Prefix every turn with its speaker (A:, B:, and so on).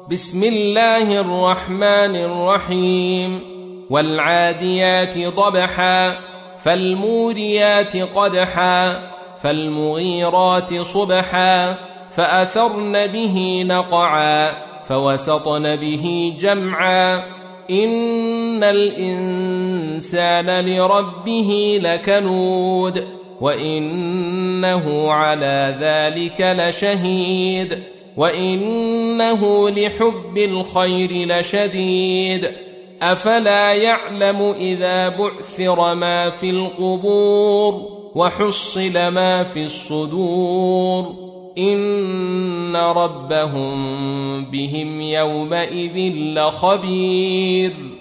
A: بسم الله الرحمن الرحيم والعاديات ضبحا فالموريات قدحا فالمغيرات صبحا فأثرن به نقعا فوسطن به جمعا إن الإنسان لربه لكنود وإنه على ذلك لشهيد وإنه لحب الخير لشديد أفلا يعلم إذا بعثر ما في القبور وحصل ما في الصدور إن ربهم بهم يومئذ لخبير